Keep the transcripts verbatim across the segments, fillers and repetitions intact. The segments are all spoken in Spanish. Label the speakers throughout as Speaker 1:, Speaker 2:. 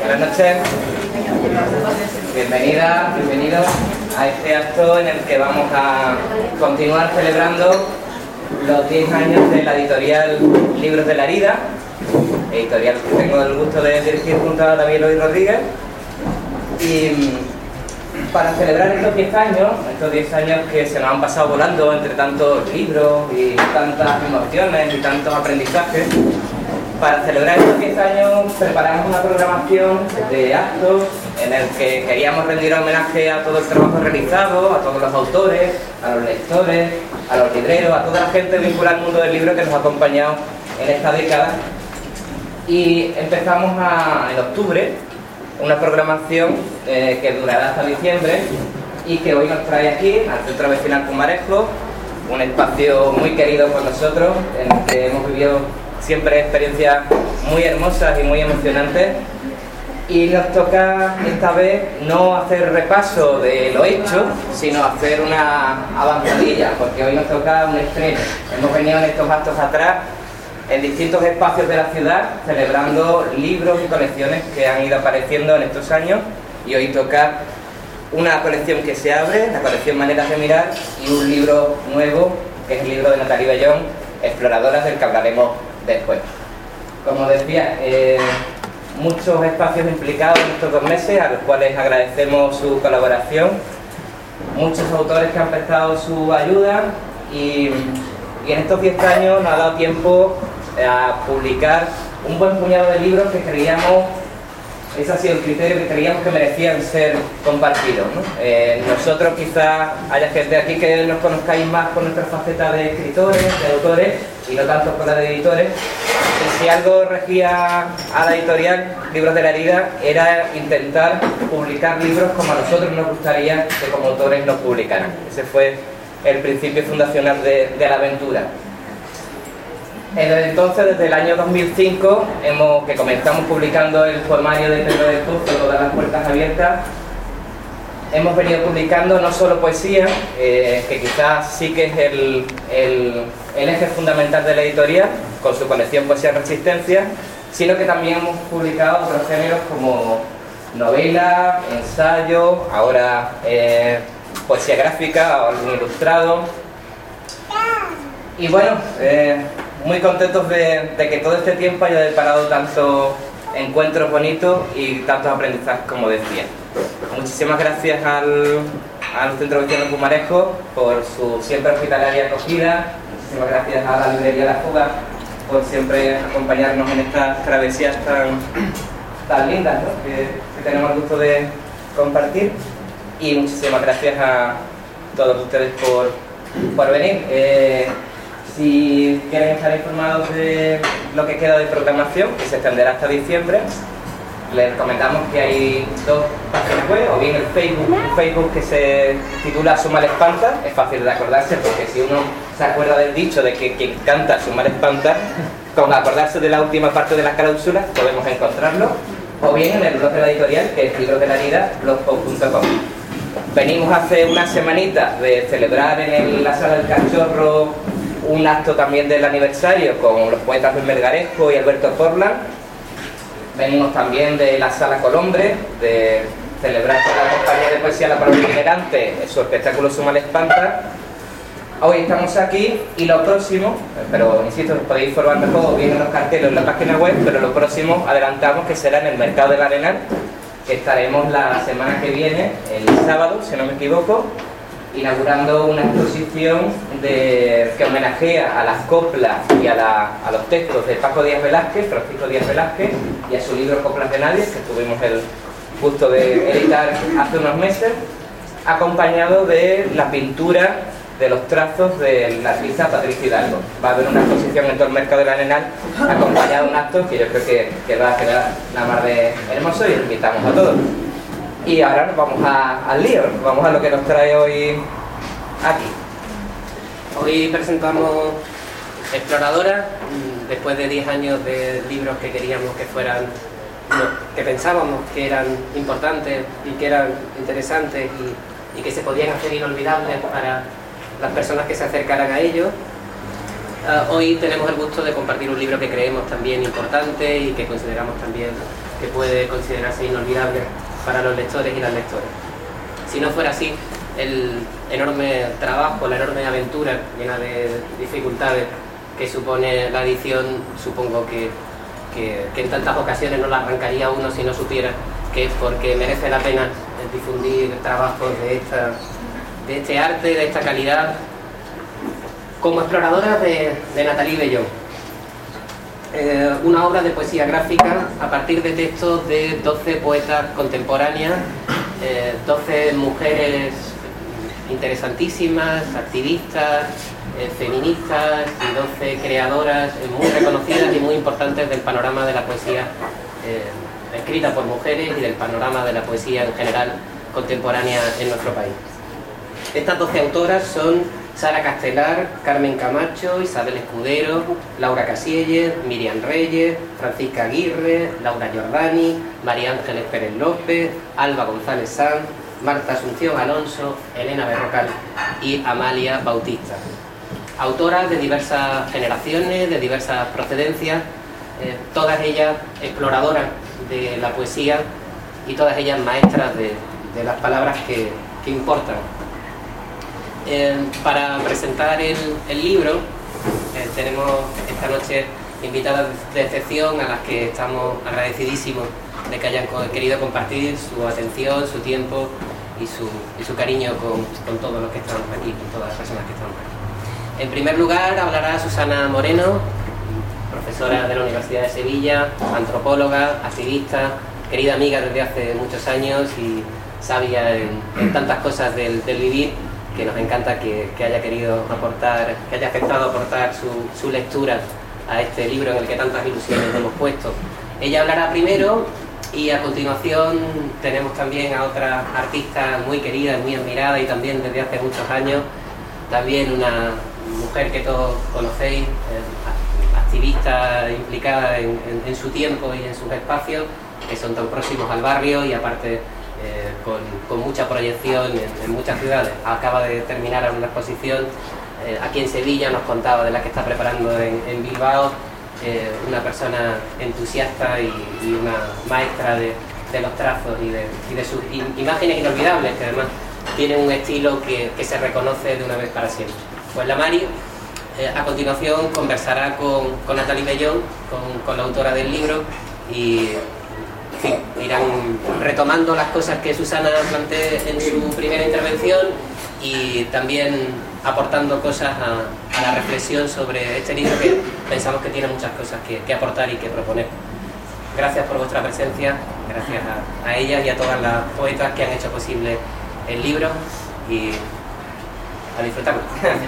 Speaker 1: Buenas noches. Bienvenidas, bienvenidos a este acto en el que vamos a continuar celebrando los diez años de la editorial Libros de la Herida, editorial que tengo el gusto de dirigir junto a David Eloy Rodríguez. Y para celebrar estos diez años, estos diez años que se nos han pasado volando entre tantos libros y tantas emociones y tantos aprendizajes, para celebrar estos diez años preparamos una programación de actos en el que queríamos rendir homenaje a todo el trabajo realizado, a todos los autores, a los lectores, a los libreros, a toda la gente vinculada al mundo del libro que nos ha acompañado en esta década. Y empezamos a, en octubre una programación eh, que durará hasta diciembre y que hoy nos trae aquí, al Centro Vecinal Pumarejo, un espacio muy querido por nosotros, en el que hemos vivido siempre experiencias muy hermosas y muy emocionantes. Y nos toca esta vez no hacer repaso de lo hecho, sino hacer una avanzadilla, porque hoy nos toca un estreno. Hemos venido en estos actos atrás, en distintos espacios de la ciudad, celebrando libros y colecciones que han ido apareciendo en estos años, y hoy toca una colección que se abre, la colección Maneras de Mirar, y un libro nuevo, que es el libro de Natalie Bellón, Exploradoras, del que hablaremos después. Como decía, eh, muchos espacios implicados en estos dos meses, a los cuales agradecemos su colaboración, muchos autores que han prestado su ayuda, y, y en estos diez años nos ha dado tiempo a publicar un buen puñado de libros que creíamos, ese ha sido el criterio, que creíamos que merecían ser compartidos, ¿no? Eh, nosotros quizás haya gente aquí que nos conozcáis más por nuestra faceta de escritores, de autores, y no tanto por la de editores. Y si algo regía a la editorial Libros de la Herida era intentar publicar libros como a nosotros nos gustaría que como autores nos publicaran. Ese fue el principio fundacional de, de la aventura. Entonces, desde el año dos mil cinco, hemos, que comenzamos publicando el poemario de Pedro de Pozo, Todas las puertas abiertas, hemos venido publicando no solo poesía, eh, que quizás sí que es el, el, el eje fundamental de la editorial, con su colección Poesía Resistencia, sino que también hemos publicado otros géneros como novela, ensayo, ahora eh, poesía gráfica, algún ilustrado. Y bueno, eh, muy contentos de, de que todo este tiempo haya deparado tantos encuentros bonitos y tantos aprendizajes, como decía. Muchísimas gracias al, al Centro Vecinal Pumarejo por su siempre hospitalaria acogida. Muchísimas gracias a la librería La Fuga por siempre acompañarnos en estas travesías tan, tan lindas, ¿no? que, que tenemos el gusto de compartir. Y muchísimas gracias a todos ustedes por, por venir. Eh, Si quieren estar informados de lo que queda de programación, que se extenderá hasta diciembre, les recomendamos que hay dos páginas web, o bien el Facebook, un Facebook que se titula Su mal espanta, es fácil de acordarse porque si uno se acuerda del dicho de que quien canta su mal espanta, con acordarse de la última parte de las cláusulas podemos encontrarlo, o bien en el blog de la editorial, que es Libros de la Herida, blogspot punto com. Venimos hace unas semanitas de celebrar en el, la Sala del Cachorro un acto también del aniversario con los poetas Luis Melgarejo y Alberto Portland. Venimos también de la Sala Colombre, de celebrar con la compañía de poesía La Palabra Itinerante su espectáculo Su mal espanta. Hoy estamos aquí y lo próximo, pero insisto, os podéis informar mejor bien en los carteles en la página web, pero lo próximo adelantamos que será en el Mercado del Arenal, que estaremos la semana que viene, el sábado, si no me equivoco, inaugurando una exposición de, que homenajea a las coplas y a, la, a los textos de Paco Díaz Velázquez, Francisco Díaz Velázquez, y a su libro Coplas de Nadie, que tuvimos el gusto de editar hace unos meses, acompañado de la pintura de los trazos de la artista Patricia Hidalgo. Va a haber una exposición en todo el Mercado del Arenal, acompañado de un acto que yo creo que, que va a quedar la mar de hermoso, y los invitamos a todos. Y ahora nos vamos a, al lío, ¿no? Vamos a lo que nos trae hoy aquí.
Speaker 2: Hoy presentamos Exploradora, después de diez años de libros que queríamos que fueran, no, que pensábamos que eran importantes y que eran interesantes y, y que se podían hacer inolvidables para las personas que se acercaran a ellos. Uh, hoy tenemos el gusto de compartir un libro que creemos también importante y que consideramos también que puede considerarse inolvidable para los lectores y las lectoras. Si no fuera así, el enorme trabajo, la enorme aventura llena de dificultades que supone la edición, supongo que, que, que en tantas ocasiones no la arrancaría uno si no supiera que es porque merece la pena difundir trabajos de, esta, de este arte, de esta calidad, como exploradora de, de Nathalie Bellón. Eh, una obra de poesía gráfica a partir de textos de doce poetas contemporáneas, eh, doce mujeres interesantísimas, activistas, eh, feministas y doce creadoras eh, muy reconocidas y muy importantes del panorama de la poesía eh, escrita por mujeres y del panorama de la poesía en general contemporánea en nuestro país. Estas doce autoras son Sara Castelar, Carmen Camacho, Isabel Escudero, Laura Casielles, Miriam Reyes, Francisca Aguirre, Laura Giordani, María Ángeles Pérez López, Alba González Sanz, Marta Asunción Alonso, Elena Berrocal y Amalia Bautista. Autoras de diversas generaciones, de diversas procedencias, eh, todas ellas exploradoras de la poesía y todas ellas maestras de, de las palabras que, que importan. Eh, para presentar el, el libro eh, tenemos esta noche invitadas de excepción a las que estamos agradecidísimos de que hayan querido compartir su atención, su tiempo y su, y su cariño con, con todos los que estamos aquí, con todas las personas que estamos aquí. En primer lugar hablará Susana Moreno, profesora de la Universidad de Sevilla, antropóloga, activista, querida amiga desde hace muchos años y sabia en, en tantas cosas del, del vivir, que nos encanta que, que haya querido aportar, que haya aceptado aportar su, su lectura a este libro en el que tantas ilusiones hemos puesto. Ella hablará primero y a continuación tenemos también a otra artista muy querida, muy admirada y también desde hace muchos años, también una mujer que todos conocéis, eh, activista implicada en, en, en su tiempo y en sus espacios, que son tan próximos al barrio y aparte Eh, con, con mucha proyección en, en muchas ciudades. Acaba de terminar una exposición eh, aquí en Sevilla, nos contaba de la que está preparando en, en Bilbao, eh, una persona entusiasta y, y una maestra de, de los trazos y de, y de sus imágenes inolvidables, que además tiene un estilo que, que se reconoce de una vez para siempre. Pues la Mari eh, a continuación conversará con, con Nathalie Bellón, con, con la autora del libro, y sí, irán retomando las cosas que Susana planteó en su primera intervención y también aportando cosas a, a la reflexión sobre este libro, que pensamos que tiene muchas cosas que, que aportar y que proponer. Gracias por vuestra presencia, gracias a, a ellas y a todas las poetas que han hecho posible el libro y a disfrutarlo.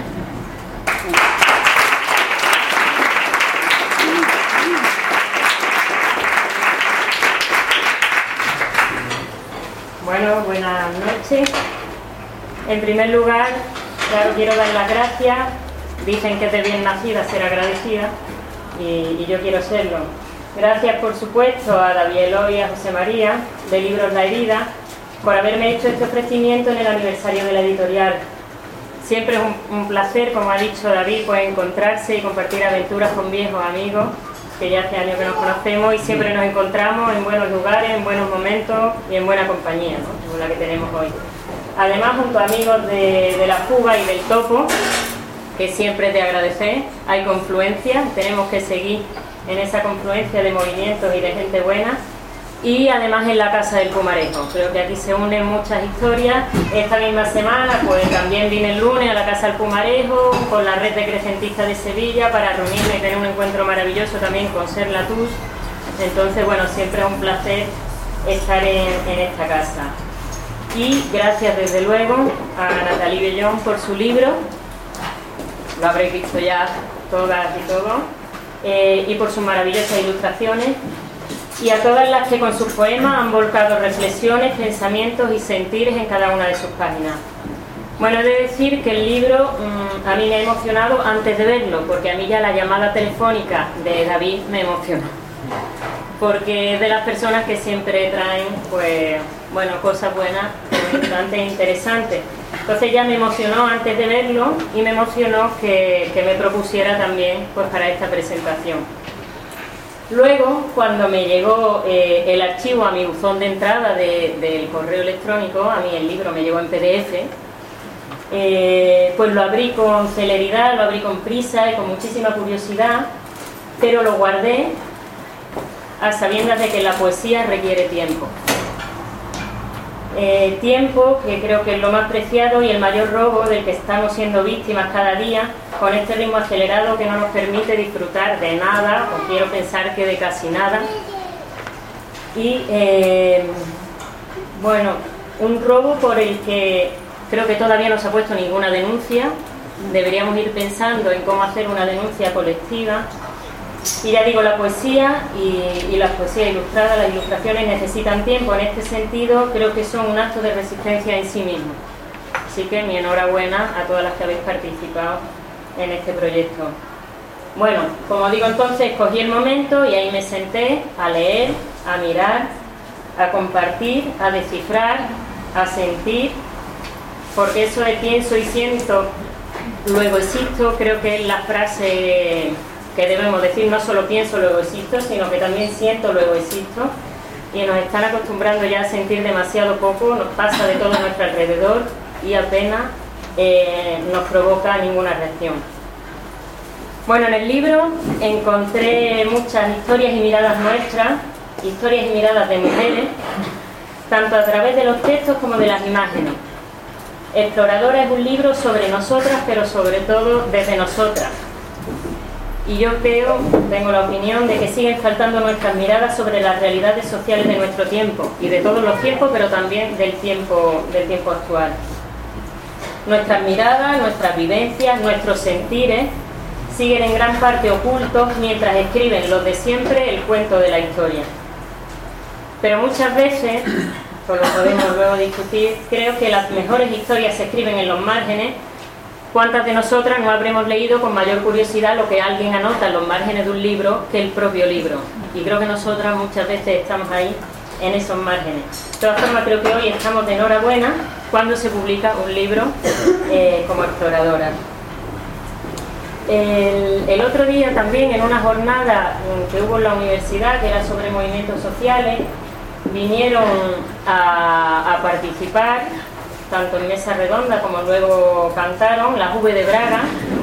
Speaker 3: Bueno, buenas noches. En primer lugar, claro, quiero dar las gracias. Dicen que es de bien nacida ser agradecida y, y yo quiero serlo. Gracias, por supuesto, a David Eloy y a José María, de Libros La Herida, por haberme hecho este ofrecimiento en el aniversario de la editorial. Siempre es un, un placer, como ha dicho David, pues encontrarse y compartir aventuras con viejos amigos, que ya hace años que nos conocemos y siempre nos encontramos en buenos lugares, en buenos momentos y en buena compañía, ¿no?, como la que tenemos hoy. Además, junto a amigos de, de la Fuga y del Topo, que siempre es de agradecer, hay confluencia, tenemos que seguir en esa confluencia de movimientos y de gente buena. Y además en la Casa del Pumarejo, creo que aquí se unen muchas historias. Esta misma semana pues también vine el lunes a la Casa del Pumarejo con la red de crecentistas de Sevilla para reunirme y tener un encuentro maravilloso también con Ser Latus. Entonces, bueno, siempre es un placer estar en, en esta casa. Y gracias desde luego a Nathalie Bellón por su libro, lo habréis visto ya todas y todos, eh, y por sus maravillosas ilustraciones, y a todas las que con sus poemas han volcado reflexiones, pensamientos y sentires en cada una de sus páginas. Bueno, he de decir que el libro mmm, a mí me ha emocionado antes de verlo, porque a mí ya la llamada telefónica de David me emocionó, porque es de las personas que siempre traen, pues, bueno, cosas buenas, bastante interesantes. Entonces ya me emocionó antes de verlo y me emocionó que, que me propusiera también, pues, para esta presentación. Luego, cuando me llegó eh, el archivo a mi buzón de entrada de, del correo electrónico, a mí el libro me llegó en P D F, eh, pues lo abrí con celeridad, lo abrí con prisa y con muchísima curiosidad, pero lo guardé a sabiendas de que la poesía requiere tiempo. Eh, tiempo que creo que es lo más preciado y el mayor robo del que estamos siendo víctimas cada día, con este ritmo acelerado que no nos permite disfrutar de nada, o quiero pensar que de casi nada. Y eh, bueno, un robo por el que creo que todavía no se ha puesto ninguna denuncia. Deberíamos ir pensando en cómo hacer una denuncia colectiva. Y ya digo, la poesía y, y la poesía ilustrada, las ilustraciones necesitan tiempo. En este sentido, creo que son un acto de resistencia en sí mismo. Así que mi enhorabuena a todas las que habéis participado en este proyecto. Bueno, como digo, entonces cogí el momento y ahí me senté a leer, a mirar, a compartir, a descifrar, a sentir, porque eso de pienso y siento, luego existo, creo que es la frase que debemos decir: no solo pienso, luego existo, sino que también siento, luego existo. Y nos están acostumbrando ya a sentir demasiado poco, nos pasa de todo a nuestro alrededor y apenas eh, nos provoca ninguna reacción. Bueno, en el libro encontré muchas historias y miradas nuestras, historias y miradas de mujeres, tanto a través de los textos como de las imágenes. Exploradora es un libro sobre nosotras, pero sobre todo desde nosotras. Y yo creo, tengo la opinión de que siguen faltando nuestras miradas sobre las realidades sociales de nuestro tiempo, y de todos los tiempos, pero también del tiempo, del tiempo actual. Nuestras miradas, nuestras vivencias, nuestros sentires siguen en gran parte ocultos mientras escriben los de siempre el cuento de la historia. Pero muchas veces, pues lo podemos luego discutir, creo que las mejores historias se escriben en los márgenes. ¿Cuántas de nosotras no habremos leído con mayor curiosidad lo que alguien anota en los márgenes de un libro que el propio libro? Y creo que nosotras muchas veces estamos ahí, en esos márgenes. De todas formas, creo que hoy estamos de enhorabuena cuando se publica un libro eh, como Exploradora. El, el otro día también, en una jornada que hubo en la universidad, que era sobre movimientos sociales, vinieron a, a participar, tanto en mesa redonda como luego cantaron, las V de Braga,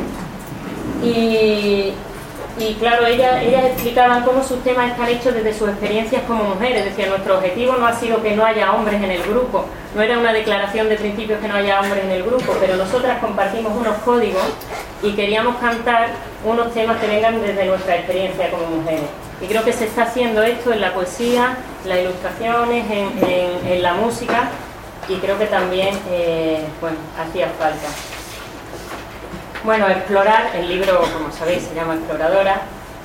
Speaker 3: y, y claro, ellas, ellas explicaban cómo sus temas están hechos desde sus experiencias como mujeres. Decían: nuestro objetivo no ha sido que no haya hombres en el grupo, no era una declaración de principios que no haya hombres en el grupo, pero nosotras compartimos unos códigos y queríamos cantar unos temas que vengan desde nuestra experiencia como mujeres. Y creo que se está haciendo esto en la poesía, en las ilustraciones, en, en, en la música, y creo que también eh, bueno, hacía falta. Bueno, explorar, el libro, como sabéis, se llama Exploradora.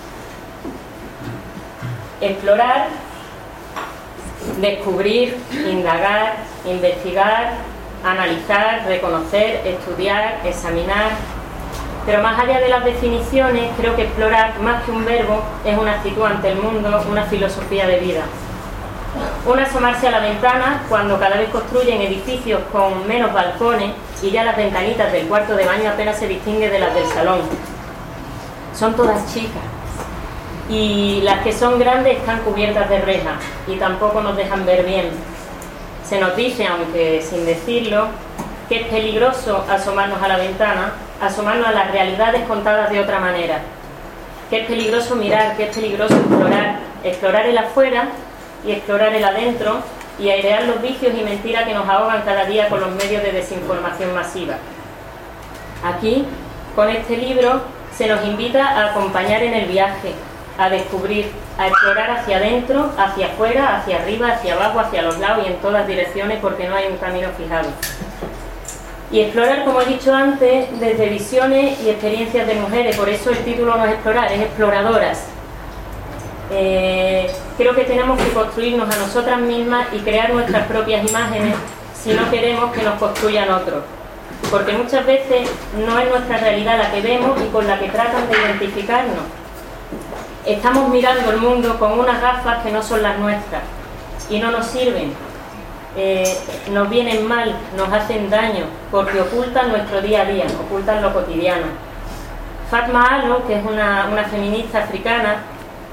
Speaker 3: Explorar, descubrir, indagar, investigar, analizar, reconocer, estudiar, examinar. Pero más allá de las definiciones, creo que explorar, más que un verbo, es una actitud ante el mundo, una filosofía de vida. Un asomarse a la ventana cuando cada vez construyen edificios con menos balcones y ya las ventanitas del cuarto de baño apenas se distinguen de las del salón. Son todas chicas. Y las que son grandes están cubiertas de rejas y tampoco nos dejan ver bien. Se nos dice, aunque sin decirlo, que es peligroso asomarnos a la ventana, asomarnos a las realidades contadas de otra manera. Que es peligroso mirar, que es peligroso explorar. Explorar el afuera y explorar el adentro, y airear los vicios y mentiras que nos ahogan cada día con los medios de desinformación masiva. Aquí, con este libro, se nos invita a acompañar en el viaje, a descubrir, a explorar hacia adentro, hacia afuera, hacia arriba, hacia abajo, hacia los lados y en todas direcciones, porque no hay un camino fijado. Y explorar, como he dicho antes, desde visiones y experiencias de mujeres. Por eso el título no es explorar, es exploradoras. Eh, creo que tenemos que construirnos a nosotras mismas y crear nuestras propias imágenes si no queremos que nos construyan otros, porque muchas veces no es nuestra realidad la que vemos y con la que tratan de identificarnos. Estamos mirando el mundo con unas gafas que no son las nuestras y no nos sirven, eh, nos vienen mal, nos hacen daño, porque ocultan nuestro día a día, ocultan lo cotidiano. Fatma Alo, que es una, una feminista africana,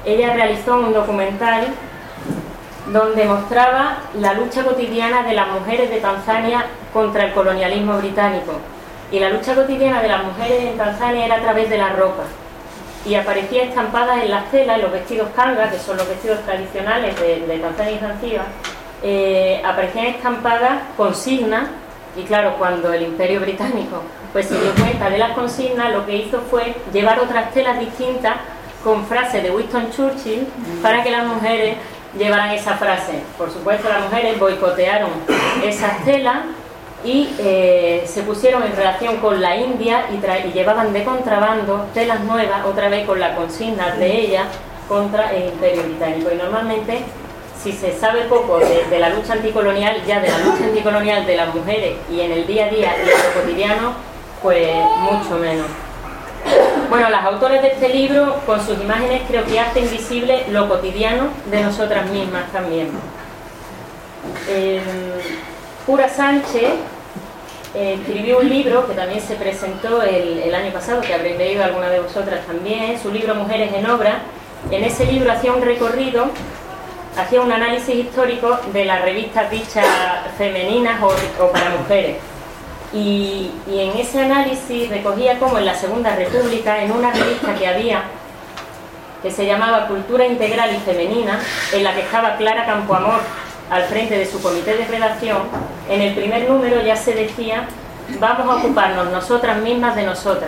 Speaker 3: ella realizó un documental donde mostraba la lucha cotidiana de las mujeres de Tanzania contra el colonialismo británico. Y la lucha cotidiana de las mujeres en Tanzania era a través de la ropa. Y aparecía estampada en las telas, en los vestidos kanga, que son los vestidos tradicionales de, de Tanzania y Zanzíbar, eh, aparecían estampadas consignas. Y claro, cuando el Imperio Británico pues se dio cuenta de las consignas, lo que hizo fue llevar otras telas distintas con frases de Winston Churchill para que las mujeres llevaran esa frase. Por supuesto, las mujeres boicotearon esas telas y eh, se pusieron en relación con la India y, y llevaban de contrabando telas nuevas, otra vez con la consigna de ella contra el Imperio Británico. Y normalmente, si se sabe poco de, de la lucha anticolonial, ya de la lucha anticolonial de las mujeres y en el día a día y en lo cotidiano, pues mucho menos. Bueno, las autoras de este libro, con sus imágenes, creo que hacen visible lo cotidiano de nosotras mismas también. Eh, Pura Sánchez eh, escribió un libro que también se presentó el, el año pasado, que habréis leído alguna de vosotras también, su libro Mujeres en Obra. En ese libro hacía un recorrido, hacía un análisis histórico de las revistas dichas femeninas o, o para mujeres. Y, y en ese análisis recogía cómo en la Segunda República, en una revista que había, que se llamaba Cultura Integral y Femenina, en la que estaba Clara Campoamor al frente de su comité de redacción, en el primer número ya se decía: vamos a ocuparnos nosotras mismas de nosotras.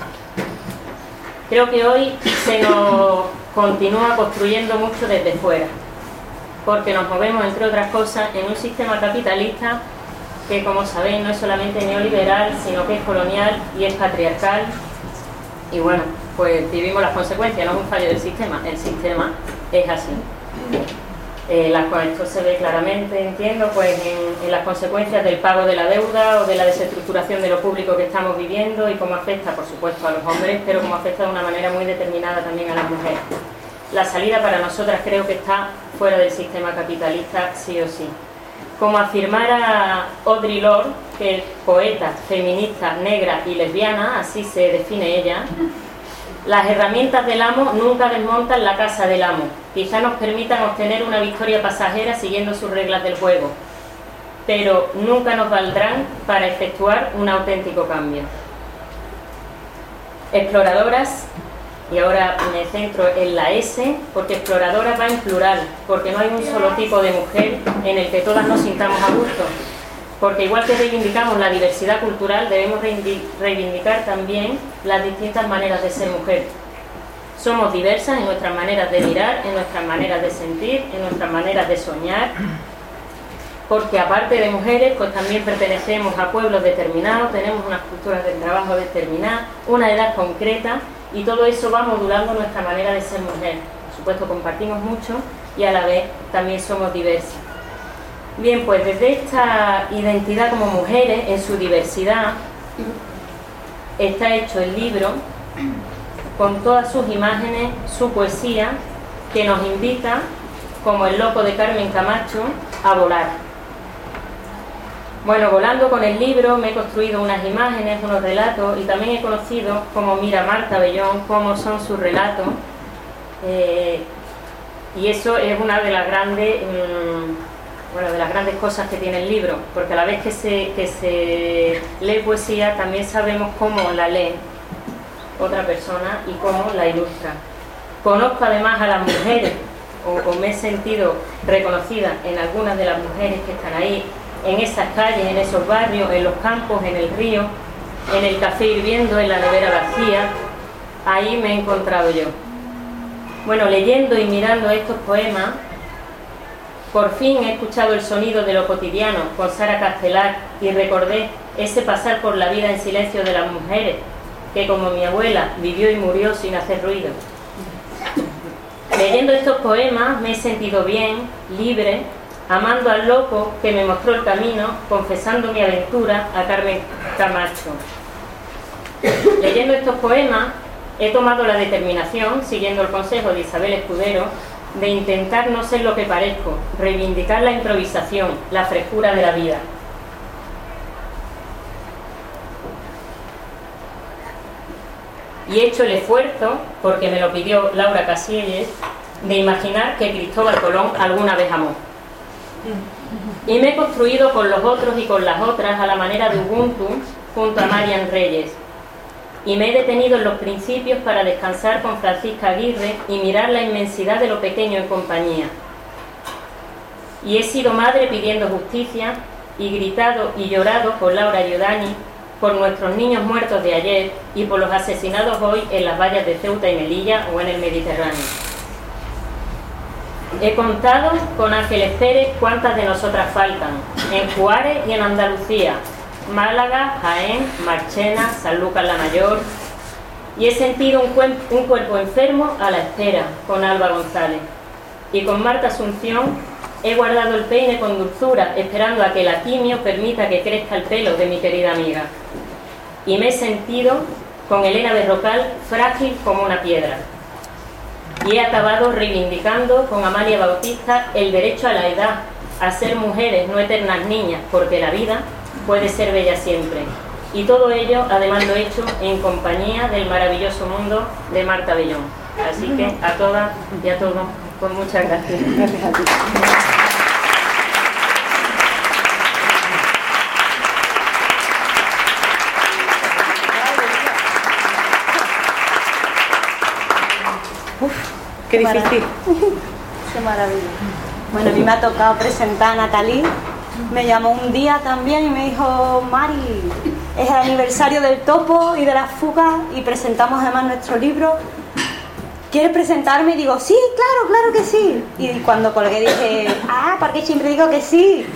Speaker 3: Creo que hoy se nos continúa construyendo mucho desde fuera, porque nos movemos, entre otras cosas, en un sistema capitalista que, como sabéis, no es solamente neoliberal, sino que es colonial y es patriarcal. Y bueno, pues vivimos las consecuencias, no es un fallo del sistema, el sistema es así. Eh, las, esto se ve claramente, entiendo, pues en, en las consecuencias del pago de la deuda o de la desestructuración de lo público que estamos viviendo y cómo afecta, por supuesto, a los hombres, pero cómo afecta de una manera muy determinada también a las mujeres. La salida para nosotras creo que está fuera del sistema capitalista, sí o sí. Como afirmara Audre Lorde, que es poeta, feminista, negra y lesbiana, así se define ella, las herramientas del amo nunca desmontan la casa del amo. Quizá nos permitan obtener una victoria pasajera siguiendo sus reglas del juego, pero nunca nos valdrán para efectuar un auténtico cambio. Exploradoras, y ahora me centro en la S, porque exploradoras va en plural, porque no hay un solo tipo de mujer en el que todas nos sintamos a gusto. Porque igual que reivindicamos la diversidad cultural, debemos reivindicar también las distintas maneras de ser mujer. Somos diversas en nuestras maneras de mirar, en nuestras maneras de sentir, en nuestras maneras de soñar, porque aparte de mujeres, pues también pertenecemos a pueblos determinados, tenemos unas culturas del trabajo determinadas, una edad concreta, y todo eso va modulando nuestra manera de ser mujer. Por supuesto, compartimos mucho y a la vez también somos diversas. Bien, pues desde esta identidad como mujeres, en su diversidad, está hecho el libro con todas sus imágenes, su poesía, que nos invita, como el loco de Carmen Camacho, a volar. Bueno, volando con el libro me he construido unas imágenes, unos relatos, y también he conocido cómo mira Marta Bellón, cómo son sus relatos, eh, y eso es una de las grandes... Mmm, Bueno, de las grandes cosas que tiene el libro, porque a la vez que se, que se lee poesía, también sabemos cómo la lee otra persona y cómo la ilustra. Conozco además a las mujeres, o, o me he sentido reconocida en algunas de las mujeres que están ahí, en esas calles, en esos barrios, en los campos, en el río, en el café hirviendo, en la nevera vacía. Ahí me he encontrado yo. Bueno, leyendo y mirando estos poemas, por fin he escuchado el sonido de lo cotidiano con Sara Castelar y recordé ese pasar por la vida en silencio de las mujeres, que como mi abuela vivió y murió sin hacer ruido. Leyendo estos poemas me he sentido bien, libre, amando al loco que me mostró el camino, confesando mi aventura a Carmen Camacho. Leyendo estos poemas he tomado la determinación, siguiendo el consejo de Isabel Escudero, de intentar no ser lo que parezco, reivindicar la improvisación, la frescura de la vida. Y he hecho el esfuerzo, porque me lo pidió Laura Casielles, de imaginar que Cristóbal Colón alguna vez amó. Y me he construido con los otros y con las otras a la manera de Ubuntu junto a Marian Reyes. Y me he detenido en los principios para descansar con Francisca Aguirre y mirar la inmensidad de lo pequeño en compañía. Y he sido madre pidiendo justicia y gritado y llorado con Laura Giordani por nuestros niños muertos de ayer y por los asesinados hoy en las vallas de Ceuta y Melilla o en el Mediterráneo. He contado con Ángeles Pérez cuántas de nosotras faltan, en Juárez y en Andalucía, Málaga, Jaén, Marchena, Sanlúcar la Mayor, y he sentido un, un cuerpo enfermo a la espera, con Alba González. Y con Marta Asunción he guardado el peine con dulzura, esperando a que la quimio permita que crezca el pelo de mi querida amiga. Y me he sentido con Elena Berrocal frágil como una piedra. Y he acabado reivindicando con Amalia Bautista el derecho a la edad, a ser mujeres, no eternas niñas, porque la vida puede ser bella siempre. Y todo ello, además, lo he hecho en compañía del maravilloso mundo de Marta Bellón. Así que a todas y a todos, pues muchas gracias. Gracias a ti.
Speaker 4: Uf, qué difícil.
Speaker 5: Qué maravilla. Bueno, a mí me ha tocado presentar a Natalí. Me llamó un día también y me dijo: Mari, es el aniversario del Topo y de las fugas y presentamos además nuestro libro. ¿Quieres presentarme? Y digo: sí, claro, claro que sí. Y cuando colgué dije: ah, porque siempre digo que sí.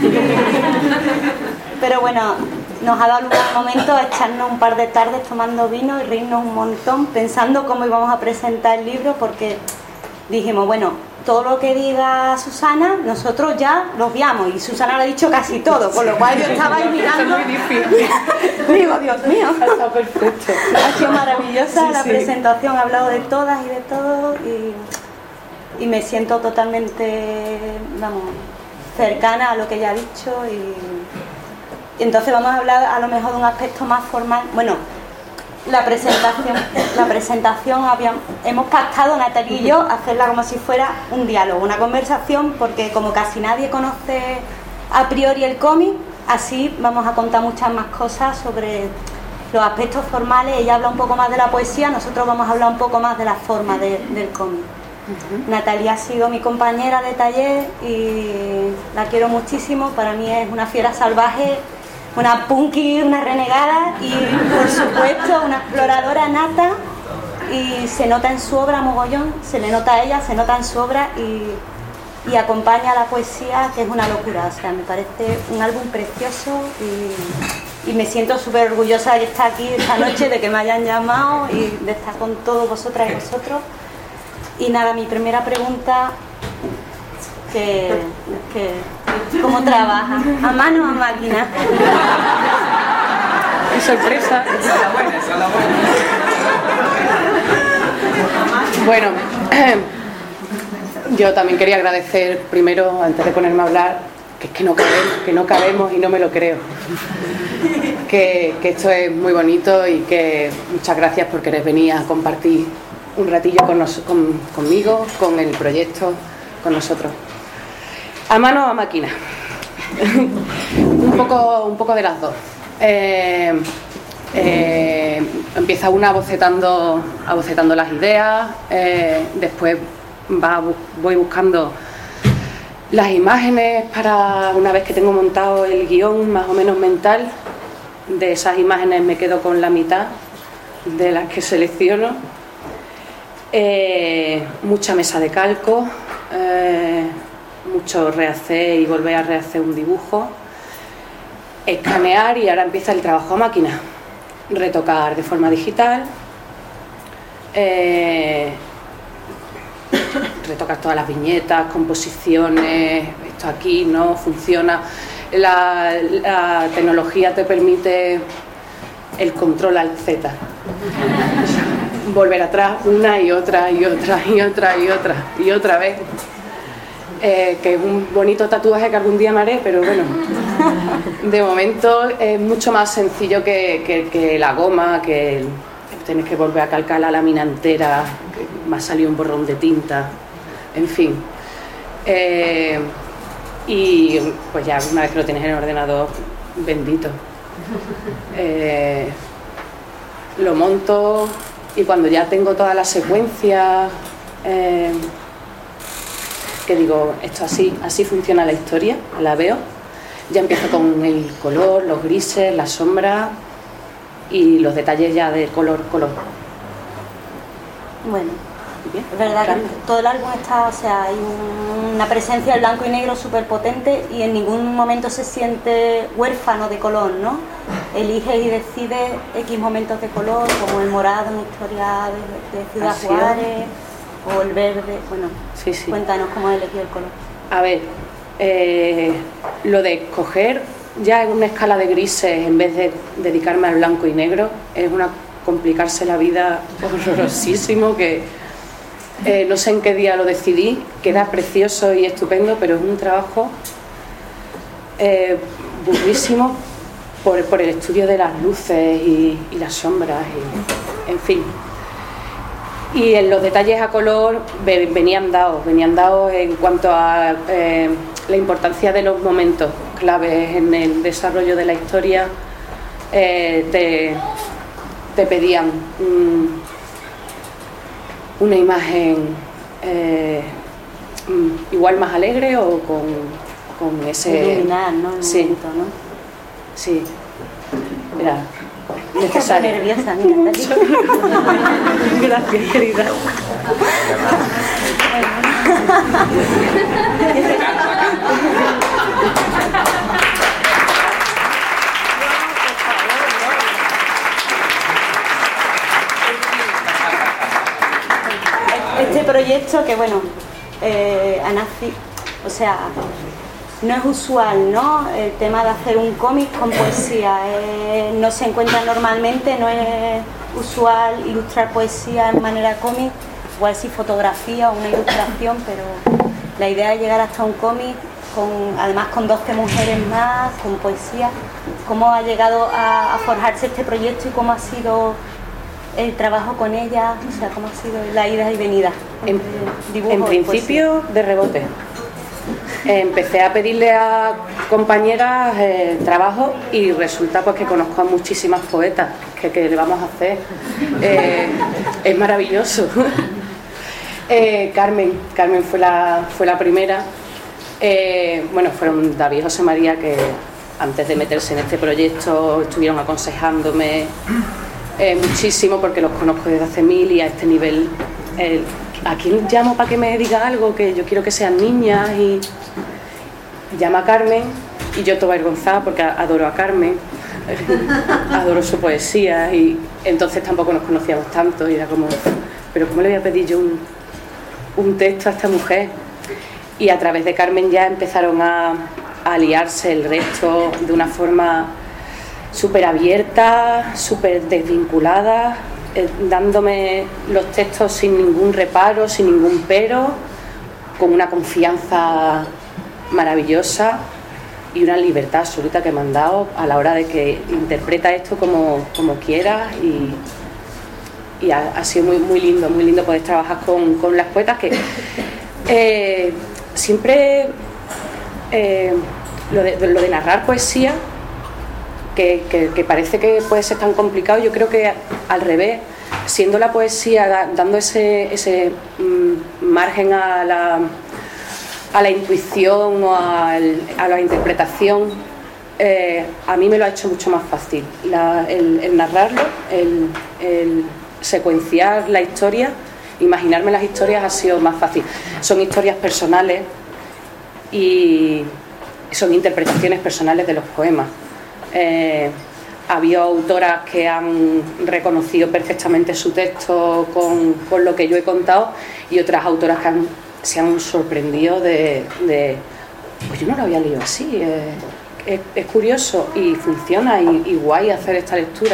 Speaker 5: Pero bueno, nos ha dado lugar un momento a echarnos un par de tardes tomando vino y reírnos un montón, pensando cómo íbamos a presentar el libro, porque dijimos, bueno, todo lo que diga Susana, nosotros ya lo obviamos, y Susana lo ha dicho casi todo, con lo cual yo estaba ahí mirando.
Speaker 4: Es muy difícil.
Speaker 5: Digo, Dios mío.
Speaker 4: Está perfecto.
Speaker 5: Ha sido maravillosa
Speaker 4: Sí,
Speaker 5: la
Speaker 4: sí.
Speaker 5: presentación, ha hablado de todas y de todo, y, y me siento totalmente, vamos, cercana a lo que ella ha dicho, y, y entonces vamos a hablar a lo mejor de un aspecto más formal. Bueno, la presentación, la presentación había, hemos pactado Natalia y yo hacerla como si fuera un diálogo, una conversación, porque como casi nadie conoce a priori el cómic, así vamos a contar muchas más cosas sobre los aspectos formales. Ella habla un poco más de la poesía, nosotros vamos a hablar un poco más de la forma de, del cómic. Uh-huh. Natalia ha sido mi compañera de taller y la quiero muchísimo. Para mí es una fiera salvaje, una punky, una renegada y por supuesto una exploradora nata, y se nota en su obra mogollón, se le nota a ella, se nota en su obra, y, y acompaña a la poesía, que es una locura. O sea, me parece un álbum precioso, y, y me siento súper orgullosa de estar aquí esta noche, de que me hayan llamado y de estar con todos vosotras y vosotros. Y nada, mi primera pregunta, que, que ¿cómo trabaja? ¿A mano o a máquina?
Speaker 4: ¡Qué sorpresa!
Speaker 1: Esa es la buena, esa es la buena.
Speaker 4: Bueno, yo también quería agradecer primero, antes de ponerme a hablar, que es que no cabemos, que no cabemos y no me lo creo. Que, que esto es muy bonito y que muchas gracias por querer venir a compartir un ratillo con nos, con, conmigo, con el proyecto, con nosotros. ¿A mano o a máquina? un, poco, un poco de las dos. Eh, eh, empieza una bocetando, bocetando las ideas, eh, después va, voy buscando las imágenes para, una vez que tengo montado el guión más o menos mental, de esas imágenes me quedo con la mitad de las que selecciono. Eh, mucha mesa de calco, eh, mucho rehacer y volver a rehacer un dibujo, escanear, y ahora empieza el trabajo a máquina, retocar de forma digital, eh, retocar todas las viñetas, composiciones, esto aquí no funciona, la, la tecnología te permite el control al Z, volver atrás una y otra y otra y otra y otra y otra vez. Eh, que es un bonito tatuaje que algún día me haré, pero bueno, de momento es mucho más sencillo que, que, que la goma, que tienes que volver a calcar la lámina entera, que me ha salido un borrón de tinta, en fin. Eh, y pues ya una vez que lo tienes en el ordenador, bendito. Eh, lo monto y cuando ya tengo toda la secuencia, eh, que digo, esto así, así funciona la historia, la veo, ya empiezo con el color, los grises, las sombras y los detalles ya de color, color.
Speaker 5: Bueno,
Speaker 4: Bien.
Speaker 5: es verdad
Speaker 4: Claro.
Speaker 5: que todo el álbum está, o sea, hay un- una presencia en blanco y negro súper potente y en ningún momento se siente huérfano de color, ¿no? Eliges y decides X momentos de color, como el morado en Historia de, de Ciudad
Speaker 4: Así es.
Speaker 5: Juárez, o el verde, bueno,
Speaker 4: Sí, sí.
Speaker 5: cuéntanos cómo has elegido el color.
Speaker 4: A ver, eh, lo de escoger ya en una escala de grises en vez de dedicarme al blanco y negro es una complicarse la vida horrorosísimo que eh, no sé en qué día lo decidí, queda precioso y estupendo, pero es un trabajo eh, burrísimo por, por el estudio de las luces y, y las sombras, y, en fin. Y en los detalles a color ve- venían dados, venían dados en cuanto a eh, la importancia de los momentos claves en el desarrollo de la historia. Eh, te, te pedían mm, una imagen eh, mm, igual más alegre o con, con ese...
Speaker 5: Iluminar, ¿no? El
Speaker 4: sí.
Speaker 5: momento, ¿no?
Speaker 4: Sí, era
Speaker 5: Está
Speaker 4: necesario.
Speaker 5: nerviosa, mira, está aquí.
Speaker 4: Gracias, querida.
Speaker 5: Este proyecto que, bueno, eh, ha nacido, o sea, no es usual, ¿no? El tema de hacer un cómic con poesía, eh, no se encuentra normalmente, no es usual ilustrar poesía en manera cómic, igual sí fotografía o una ilustración, pero la idea es llegar hasta un cómic, con, además con doce mujeres más, con poesía. ¿Cómo ha llegado a, a forjarse este proyecto y cómo ha sido el trabajo con ella? O sea, ¿cómo ha sido la ida y venida?
Speaker 4: En,
Speaker 5: entre dibujo
Speaker 4: en
Speaker 5: y poesía?
Speaker 4: principio, de rebote. Eh, empecé a pedirle a compañeras eh, trabajo y resulta pues que conozco a muchísimas poetas. que, que le vamos a hacer. Eh, es maravilloso. eh, Carmen, Carmen fue la, fue la primera. Eh, bueno, fueron David y José María, que antes de meterse en este proyecto estuvieron aconsejándome eh, muchísimo, porque los conozco desde hace mil y a este nivel. Eh, ¿A quién llamo para que me diga algo? Que yo quiero que sean niñas. Y llama a Carmen, y yo estoy avergonzada porque adoro a Carmen, adoro su poesía, y entonces tampoco nos conocíamos tanto y era como, pero ¿cómo le voy a pedir yo un, un texto a esta mujer? Y a través de Carmen ya empezaron a, a aliarse el resto de una forma súper abierta, súper desvinculada, eh, dándome los textos sin ningún reparo, sin ningún pero, con una confianza maravillosa y una libertad absoluta que me han dado a la hora de que interpreta esto como, como quieras, y, y ha, ha sido muy, muy lindo, muy lindo poder trabajar con, con las poetas que eh, siempre eh, lo, de, lo de narrar poesía, que, que, que parece que puede ser tan complicado, yo creo que al revés, siendo la poesía da, dando ese, ese mm, margen a la a la intuición o al, a la interpretación, eh, a mí me lo ha hecho mucho más fácil. La, el, el narrarlo, el, el secuenciar la historia, imaginarme las historias ha sido más fácil. Son historias personales y son interpretaciones personales de los poemas. Eh, había autoras que han reconocido perfectamente su texto con, con lo que yo he contado, y otras autoras que han se han sorprendido de, de pues yo no lo había leído así, eh, es, es curioso y funciona y, y guay hacer esta lectura.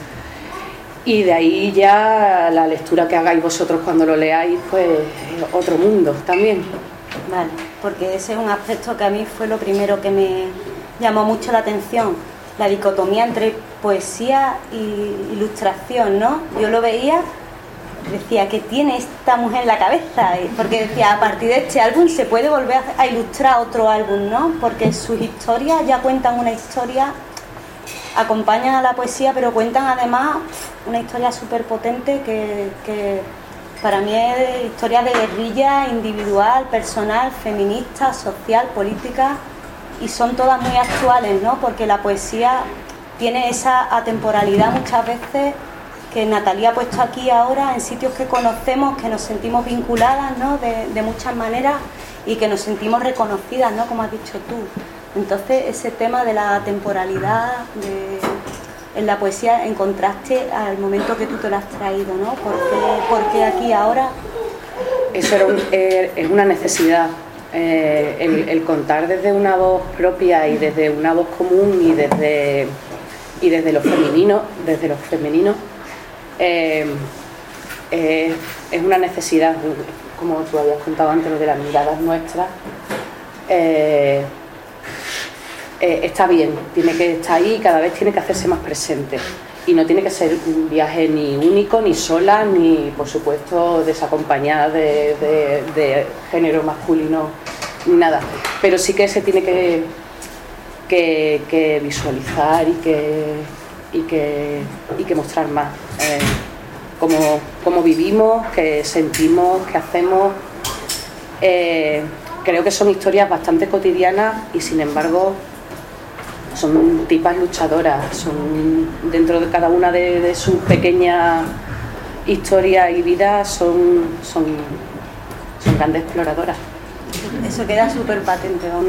Speaker 4: Y de ahí ya la lectura que hagáis vosotros cuando lo leáis, pues es otro mundo también.
Speaker 5: Vale, porque ese es un aspecto que a mí fue lo primero que me llamó mucho la atención, la dicotomía entre poesía y ilustración, ¿no? Yo lo veía decía, ¿qué tiene esta mujer en la cabeza? Porque decía, a partir de este álbum se puede volver a ilustrar otro álbum, ¿no? Porque sus historias ya cuentan una historia, acompañan a la poesía, pero cuentan además una historia súper potente que, que para mí es historia de guerrilla individual, personal, feminista, social, política, y son todas muy actuales, ¿no? Porque la poesía tiene esa atemporalidad muchas veces que Natalia ha puesto aquí ahora en sitios que conocemos, que nos sentimos vinculadas, ¿no? de, de muchas maneras y que nos sentimos reconocidas, ¿no? Como has dicho tú. Entonces ese tema de la temporalidad de, en la poesía en contraste al momento que tú te lo has traído, ¿no? ¿Por qué, por qué aquí ahora?
Speaker 4: Eso era un, eh, es una necesidad, eh, el, el contar desde una voz propia y desde una voz común y desde, y desde lo femenino, desde lo femenino. Eh, eh, es una necesidad, como tú habías contado antes, lo de las miradas nuestras. Eh, eh, está bien, tiene que estar ahí y cada vez tiene que hacerse más presente. Y no tiene que ser un viaje ni único, ni sola, ni, por supuesto, desacompañada de, de, de género masculino, ni nada. Pero sí que se tiene que, que, que visualizar y que... y que, y que mostrar más eh, cómo, cómo vivimos, qué sentimos, qué hacemos. Eh, creo que son historias bastante cotidianas y sin embargo son tipas luchadoras, son dentro de cada una de, de sus pequeñas historias y vidas son, son, son grandes exploradoras.
Speaker 5: Eso queda súper patente, ¿no?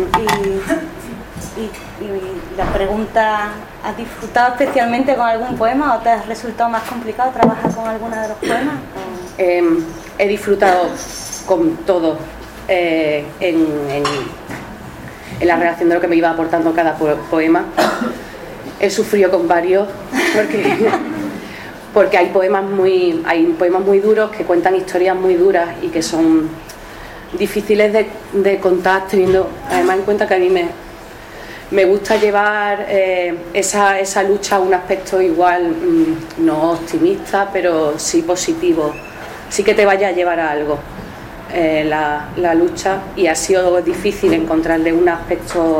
Speaker 5: y, y, y la pregunta, ¿has disfrutado especialmente con algún poema o te ha resultado más complicado trabajar con alguno de los poemas?
Speaker 4: Eh, he disfrutado con todo eh, en, en, en la relación de lo que me iba aportando cada po poema. He sufrido con varios porque, porque hay poemas muy hay poemas muy duros que cuentan historias muy duras y que son difíciles de, de contar, teniendo además en cuenta que a mí me Me gusta llevar eh, esa, esa lucha a un aspecto igual, mmm, no optimista, pero sí positivo. Sí que te vaya a llevar a algo eh, la, la lucha, y ha sido difícil encontrarle un aspecto,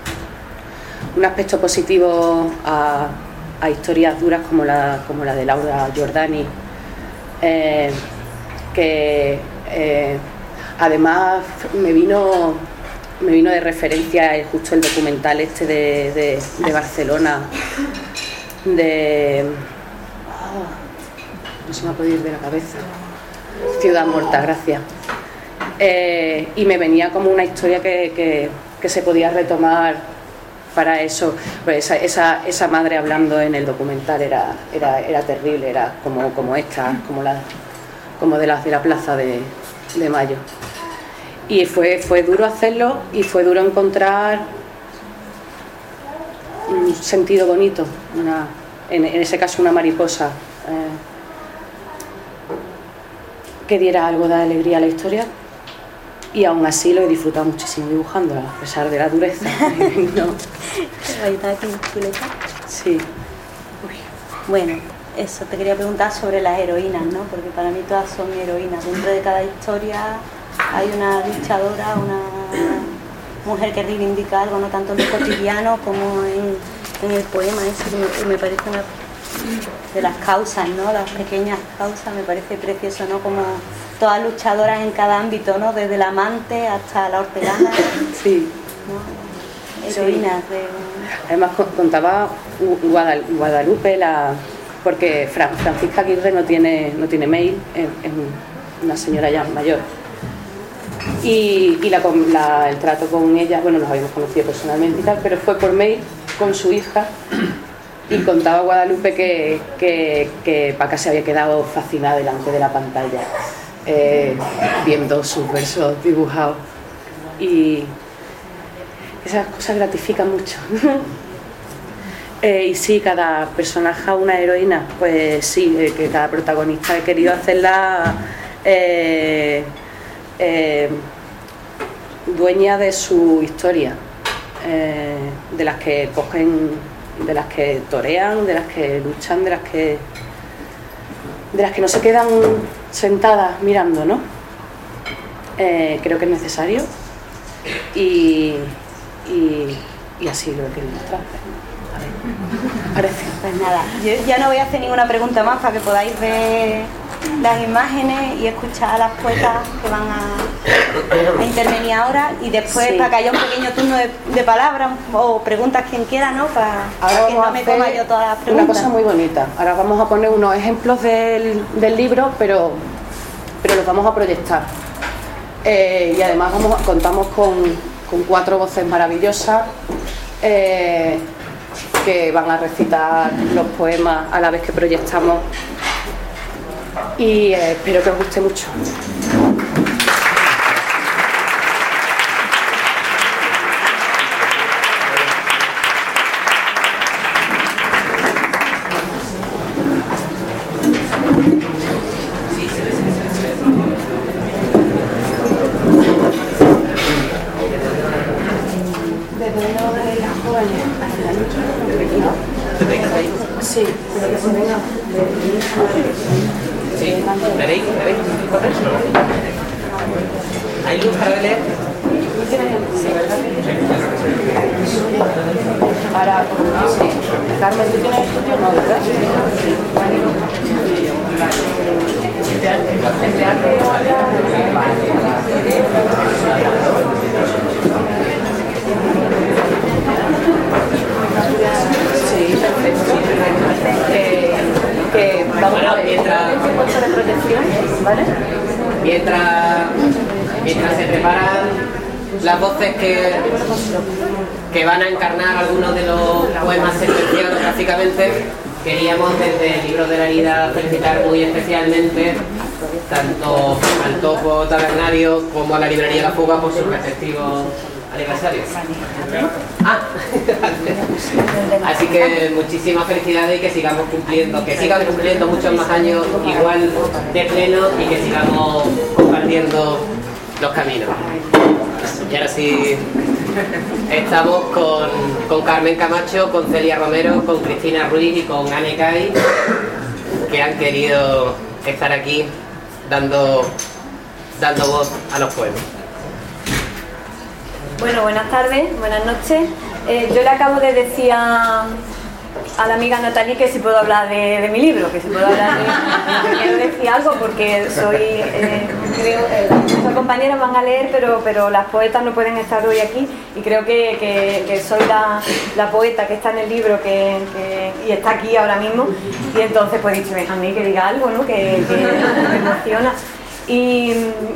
Speaker 4: un aspecto positivo a, a historias duras como la, como la de Laura Giordani, eh, que eh, además me vino... me vino de referencia justo el documental este de, de, de Barcelona, de... Oh, no se me ha podido ir de la cabeza. Ciudad Muerta, gracias. Eh, y me venía como una historia que, que, que se podía retomar para eso. Pues esa, esa, esa madre hablando en el documental era, era, era terrible, era como, como esta, como, la, como de las de la Plaza de, de Mayo. Y fue, fue duro hacerlo y fue duro encontrar un sentido bonito, una, en, en ese caso una mariposa, eh, que diera algo de alegría a la historia, y aún así lo he disfrutado muchísimo dibujándola, a pesar de la dureza. ¿No? Sí. Uy.
Speaker 5: Bueno, eso, te quería preguntar sobre las heroínas, ¿no? Porque para mí todas son heroínas. Dentro de cada historia hay una luchadora, una mujer que reivindica algo, no tanto en lo cotidiano como en, en el poema ese, que me, me parece una de las causas, ¿no? Las pequeñas causas, me parece precioso, ¿no? Como todas luchadoras en cada ámbito, ¿no? Desde la amante hasta la hortelana.
Speaker 4: Sí.
Speaker 5: ¿No? Heroínas.
Speaker 4: Sí.
Speaker 5: De...
Speaker 4: Además contaba Guadalupe, la... porque Fran, Francisca Aguirre no tiene, no tiene mail, es, es una señora ya mayor. Y, y la, la, el trato con ella, bueno, nos habíamos conocido personalmente y tal, pero fue por mail con su hija, y contaba Guadalupe que, que, que Paca se había quedado fascinada delante de la pantalla, eh, viendo sus versos dibujados, y esas cosas gratifican mucho. Eh, y sí, cada personaje una heroína, pues sí, eh, que cada protagonista he querido hacerla eh, eh, dueña de su historia, eh, de las que cogen, de las que torean, de las que luchan, de las que de las que no se quedan sentadas mirando, ¿no? Eh, creo que es necesario y, y, y así lo que mostrar. Parece.
Speaker 5: Pues nada, yo ya no voy a hacer ninguna pregunta más para que podáis ver las imágenes y escuchar a las poetas que van a, a intervenir ahora, y después
Speaker 4: Sí.
Speaker 5: para que haya un pequeño turno de, de palabras o preguntas quien quiera, ¿no? Para,
Speaker 4: Ahora
Speaker 5: para que
Speaker 4: vamos
Speaker 5: no
Speaker 4: a
Speaker 5: me
Speaker 4: hacer
Speaker 5: coma yo todas las
Speaker 4: una
Speaker 5: preguntas.
Speaker 4: cosa muy bonita. Ahora vamos a poner unos ejemplos del, del libro, pero, pero los vamos a proyectar. Eh, y además vamos, contamos con, con cuatro voces maravillosas eh, que van a recitar los poemas a la vez que proyectamos, y eh, espero que os guste mucho. Sí,
Speaker 2: Sí, ¿veréis? ¿Veréis? ¿Hay luz para leer?
Speaker 4: Ahora, sí. Carmen, ¿tú tienes estudio? No, ¿verdad? Sí, perfecto. Eh, que vamos
Speaker 2: Bueno,
Speaker 4: a ver,
Speaker 2: mientras-
Speaker 4: un puesto de proyección, ¿vale?
Speaker 2: Mientras, mientras se preparan las voces que, que van a encarnar algunos de los poemas sentenciados gráficamente, queríamos desde el Libro de la Herida felicitar muy especialmente tanto al Topo Tabernario como a la Librería La Fuga por sus respectivos aniversarios. Ah, así que muchísimas felicidades y que sigamos cumpliendo, que sigan cumpliendo muchos más años igual de pleno y que sigamos compartiendo los caminos. Y ahora sí, estamos con, con Carmen Camacho, con Celia Romero, con Cristina Ruiz y con Anne Cay, que han querido estar aquí dando, dando voz a los poemas.
Speaker 6: Bueno, buenas tardes, buenas noches. Eh, yo le acabo de decir a, a la amiga Natalie que si puedo hablar de, de mi libro, que si puedo hablar de... Quiero decir algo porque soy... Eh, creo eh, nuestras compañeras van a leer, pero, pero las poetas no pueden estar hoy aquí, y creo que, que, que soy la, la poeta que está en el libro que, que, y está aquí ahora mismo, y entonces pues he dicho, a mí que diga algo, ¿no? Que, que me emociona. Y,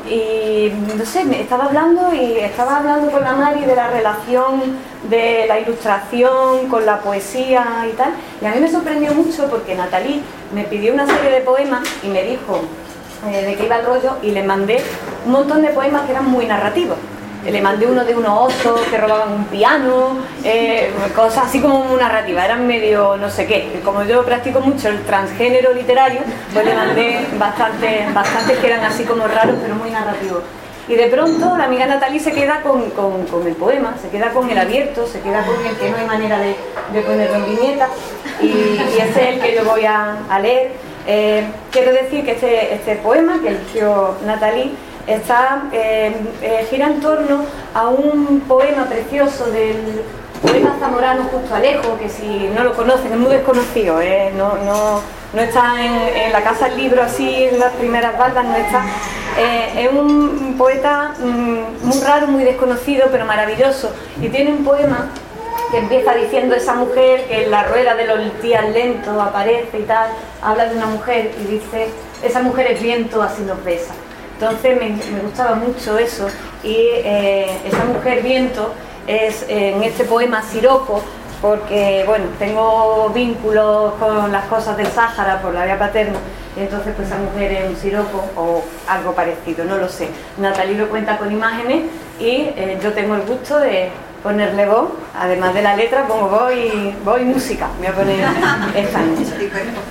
Speaker 6: y no sé, me estaba hablando y estaba hablando con la Mari de la relación de la ilustración con la poesía y tal, y a mí me sorprendió mucho porque Natalie me pidió una serie de poemas y me dijo eh, de qué iba el rollo, y le mandé un montón de poemas que eran muy narrativos. Le mandé uno de unos osos que robaban un piano, eh, cosas así como muy narrativas, eran medio no sé qué. Como yo practico mucho el transgénero literario, pues le mandé bastantes bastante que eran así como raros, pero muy narrativos. Y de pronto la amiga Natalie se queda con, con, con el poema, se queda con el abierto, se queda con el que no hay manera de, de ponerlo en viñeta, y, y ese es el que yo voy a, a leer. Eh, quiero decir que este, este poema que eligió Natalie está, eh, eh, gira en torno a un poema precioso del poeta zamorano Justo Alejo, que si no lo conocen es muy desconocido, eh, no, no, no está en, en la casa del libro así en las primeras baldas, no está. Eh, es un poeta mm, muy raro, muy desconocido, pero maravilloso, y tiene un poema que empieza diciendo esa mujer que en la rueda de los días lentos aparece y tal, habla de una mujer y dice, esa mujer es viento, así nos besa. Entonces me, me gustaba mucho eso, y eh, esa mujer viento es eh, en este poema siroco, porque bueno, tengo vínculos con las cosas del Sáhara por la vía paterna, y entonces pues esa mujer es un siroco o algo parecido, no lo sé. Natalie lo cuenta con imágenes y eh, yo tengo el gusto de ponerle voz, además de la letra pongo voz y, voz y música, me voy a poner esta noche.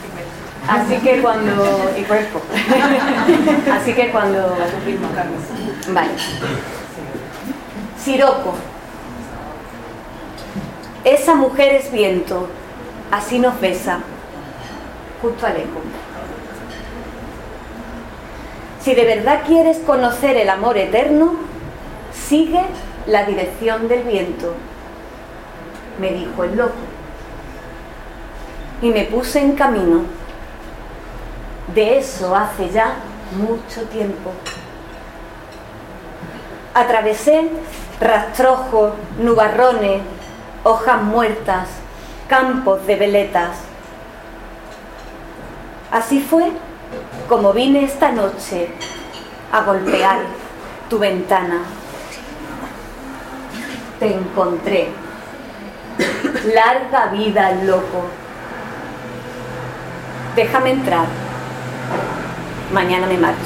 Speaker 6: Así que cuando... y cuerpo. Así que cuando... Vale. Siroco. Esa mujer es viento, así nos besa. Justo Alejo. Si de verdad quieres conocer el amor eterno, sigue la dirección del viento, me dijo el loco. Y me puse en camino. De eso hace ya mucho tiempo. Atravesé rastrojos, nubarrones, hojas muertas, campos de veletas. Así fue como vine esta noche a golpear tu ventana. Te encontré. Larga vida al loco. Déjame entrar. Mañana me marcho.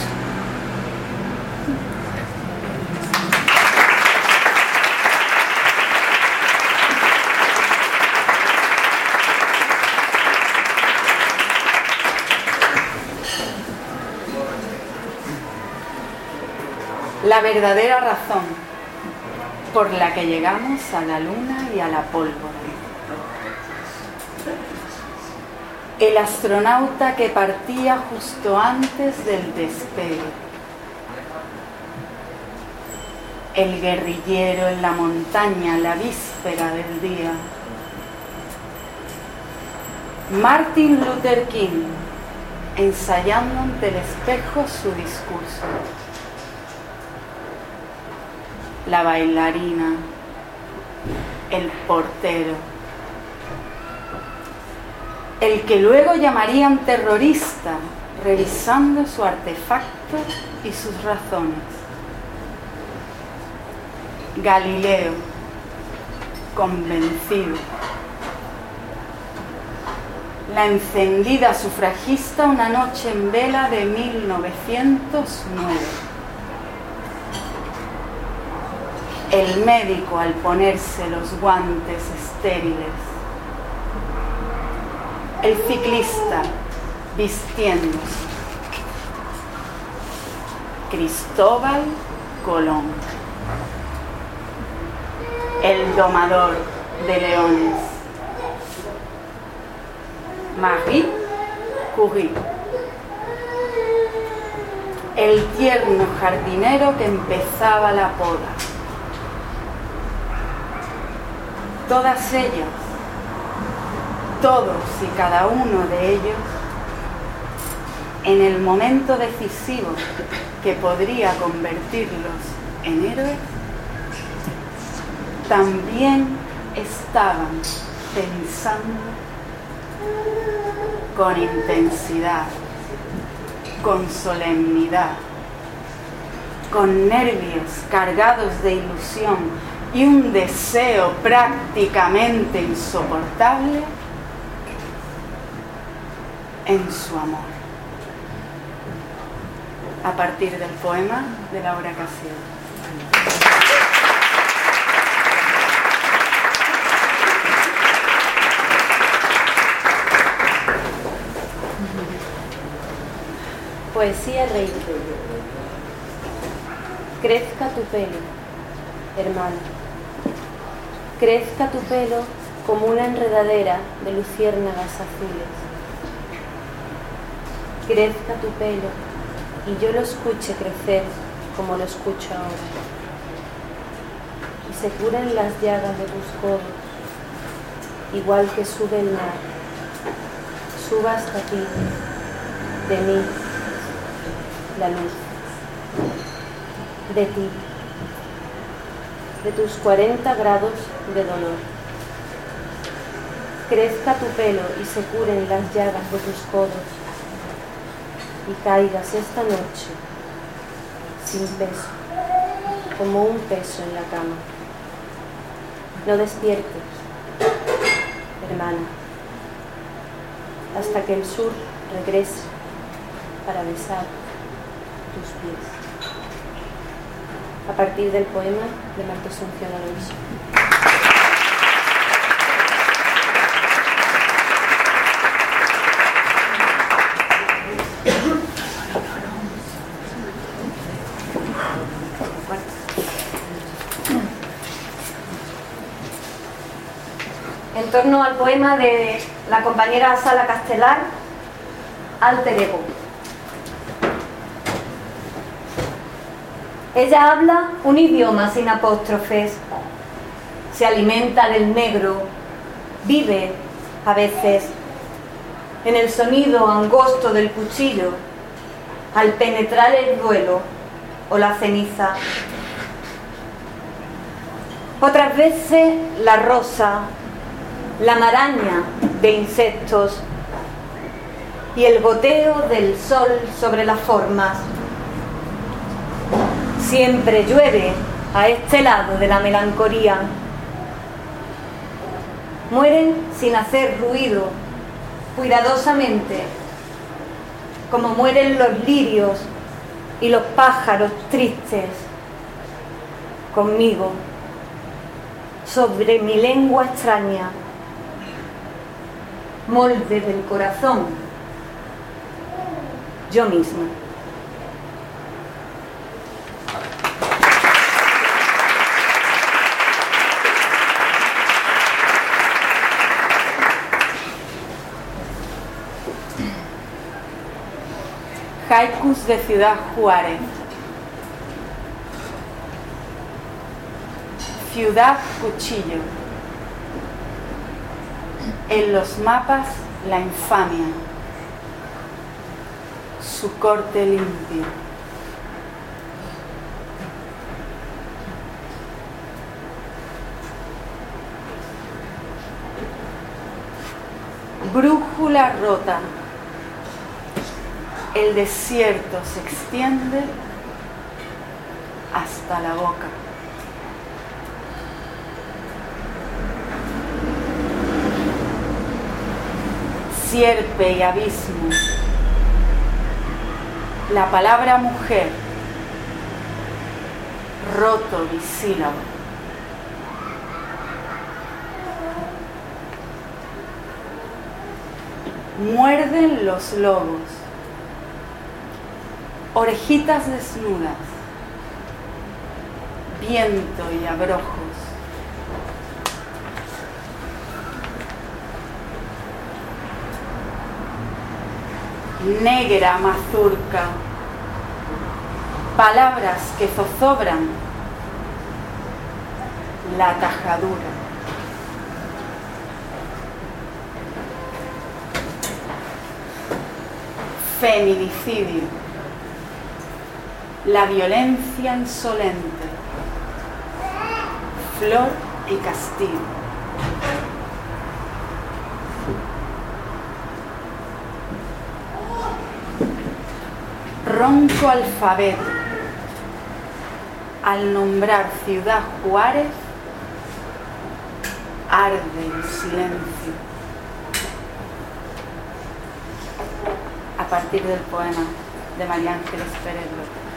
Speaker 7: La verdadera razón por la que llegamos a la luna y a la pólvora. El astronauta que partía justo antes del despegue. El guerrillero en la montaña la víspera del día. Martin Luther King ensayando ante el espejo su discurso. La bailarina, el portero, el que luego llamarían terrorista, revisando su artefacto y sus razones. Galileo, convencido. La encendida sufragista una noche en vela de mil novecientos nueve. El médico al ponerse los guantes estériles. El ciclista vistiéndose. Cristóbal Colón. El domador de leones. Marie Curie. El tierno jardinero que empezaba la poda. Todas ellas, todos y cada uno de ellos, en el momento decisivo que podría convertirlos en héroes, también estaban pensando con intensidad, con solemnidad, con nervios cargados de ilusión y un deseo prácticamente insoportable en su amor. A partir del poema de Laura Casiel.
Speaker 8: Poesía Reiki. Crezca tu pelo, hermano. Crezca tu pelo como una enredadera de luciérnagas azules. Crezca tu pelo y yo lo escuche crecer como lo escucho ahora. Y se curen las llagas de tus codos, igual que sube el mar. Suba hasta ti, de mí, la luz. De ti. De tus cuarenta grados de dolor. Crezca tu pelo y se curen las llagas de tus codos y caigas esta noche sin peso, como un peso en la cama. No despiertes, hermana, hasta que el sur regrese para besar tus pies. A partir del poema de Marta Asunción Alonso.
Speaker 6: En torno al poema de la compañera Sala Castelar, Alter Ego. Ella habla un idioma sin apóstrofes, se alimenta del negro, vive, a veces, en el sonido angosto del cuchillo, al penetrar el duelo o la ceniza. Otras veces la rosa, la maraña de insectos y el goteo del sol sobre las formas. Siempre llueve a este lado de la melancolía. Mueren sin hacer ruido, cuidadosamente, como mueren los lirios y los pájaros tristes, conmigo, sobre mi lengua extraña, molde del corazón, yo misma.
Speaker 7: Haikus de Ciudad Juárez. Ciudad Cuchillo. En los mapas la infamia. Su corte limpio. Brújula rota. El desierto se extiende hasta la boca. Sierpe y abismo. La palabra mujer, roto bisílabo. Muerden los lobos. Orejitas desnudas, viento y abrojos. Negra mazurca, palabras que zozobran, la tajadura. Feminicidio. La violencia insolente, flor y castigo. Ronco alfabeto. Al nombrar Ciudad Juárez, arde el silencio. A partir del poema de María Ángeles Pérez López.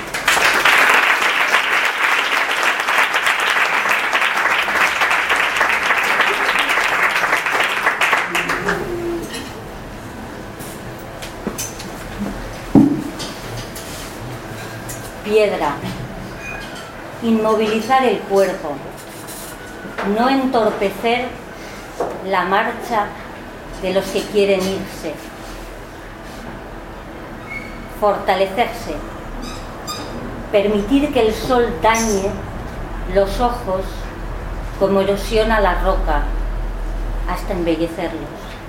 Speaker 9: Piedra, inmovilizar el cuerpo, no entorpecer la marcha de los que quieren irse, fortalecerse, permitir que el sol dañe los ojos como erosiona la roca hasta embellecerlos,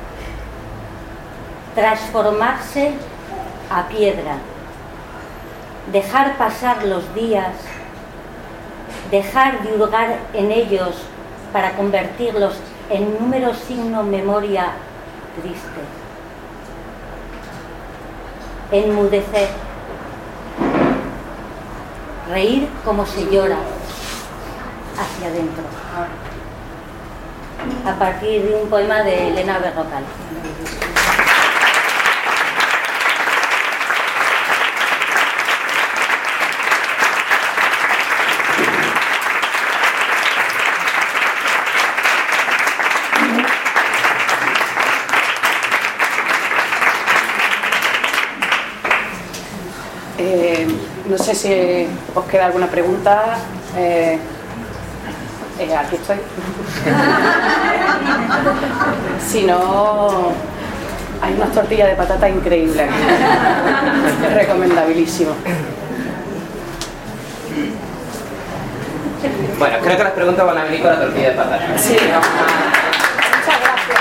Speaker 9: transformarse a piedra, dejar pasar los días, dejar de hurgar en ellos para convertirlos en número signo memoria triste, enmudecer, reír como se llora hacia adentro, a partir de un poema de Elena Berrocal.
Speaker 4: Eh, no sé si os queda alguna pregunta. Eh, eh, aquí estoy. Si no, hay unas tortillas de patata increíbles aquí. Recomendabilísimo.
Speaker 1: Bueno, creo que las preguntas van a venir con la tortilla de patata.
Speaker 6: Sí, vamos a... Muchas gracias.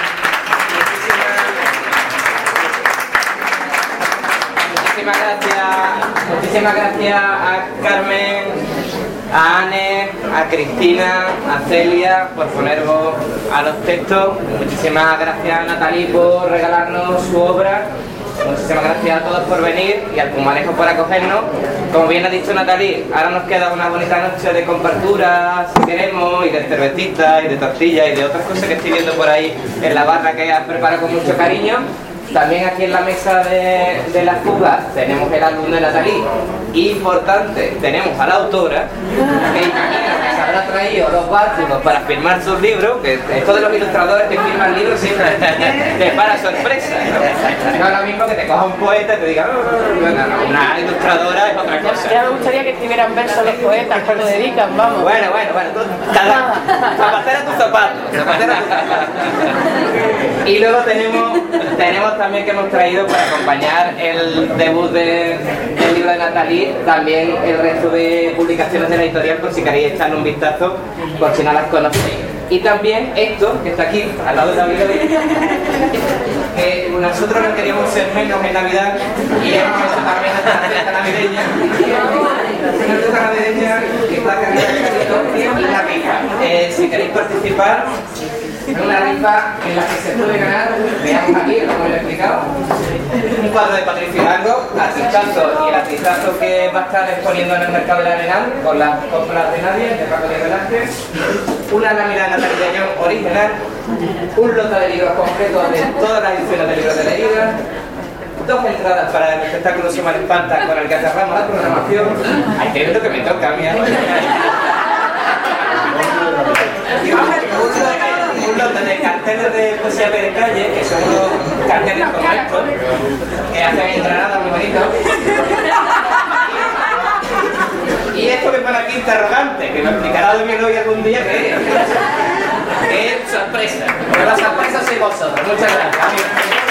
Speaker 1: Muchísimas gracias, muchísimas gracias a Carmen, a Anne, a Cristina, a Celia por poner voz a los textos. Muchísimas gracias a Natalie por regalarnos su obra. Muchísimas gracias a todos por venir y al Pumarejo por acogernos. Como bien ha dicho Natalie, ahora nos queda una bonita noche de comparturas, si queremos, y de cervecitas, y de tortillas, y de otras cosas que estoy viendo por ahí en la barra que has preparado con mucho cariño. También aquí en la mesa de, de las fugas tenemos el álbum de Natalie. Importante, tenemos a la autora, que imagino que se habrá traído los bártulos para firmar sus libros, que esto de los ilustradores que firman libros siempre te para sorpresa, ¿no? No es lo mismo que te coja un poeta y te diga, oh, bueno, no, una ilustradora es otra cosa.
Speaker 6: Ya me gustaría que escribieran versos los poetas que lo dedican, vamos.
Speaker 1: Bueno, bueno, bueno, tú, cada, zapatera tu zapato, zapatera tu zapato. Y luego tenemos, tenemos también que hemos traído para acompañar el debut de, del libro de Natalie, también el resto de publicaciones de la editorial, por si queréis echarle un vistazo, por si no las conocéis. Y también esto, que está aquí, al lado de la biblioteca, que nosotros no queríamos ser menos en Navidad y hemos hecho también nuestra fiesta navideña. Una fiesta navideña que está cargada de carritos y la rifa. Eh, si queréis participar, es una rifa en la que se puede ganar, veamos aquí, como lo he explicado, un cuadro de Patricio Hidalgo, artistazo, y el artistazo que va a estar exponiendo en el mercado del Arenal con las compras de nadie, de Paco de Velázquez, una lámina de Natalie de Ayllón original, un lote de libros completos de todas las ediciones de libros de la Liga, dos entradas para el espectáculo Sumar Espanta con el que cerramos la programación. Ay, que es lo que me toca a mí. Un lote de carteles de poesía de calle, que son unos carteles como estos, que hacen en Granada muy bonitos. Y esto que pone aquí interrogante, que me explicará Domingo hoy algún día que es. Que es sorpresa. Pero la sorpresa sois vosotros. Muchas gracias.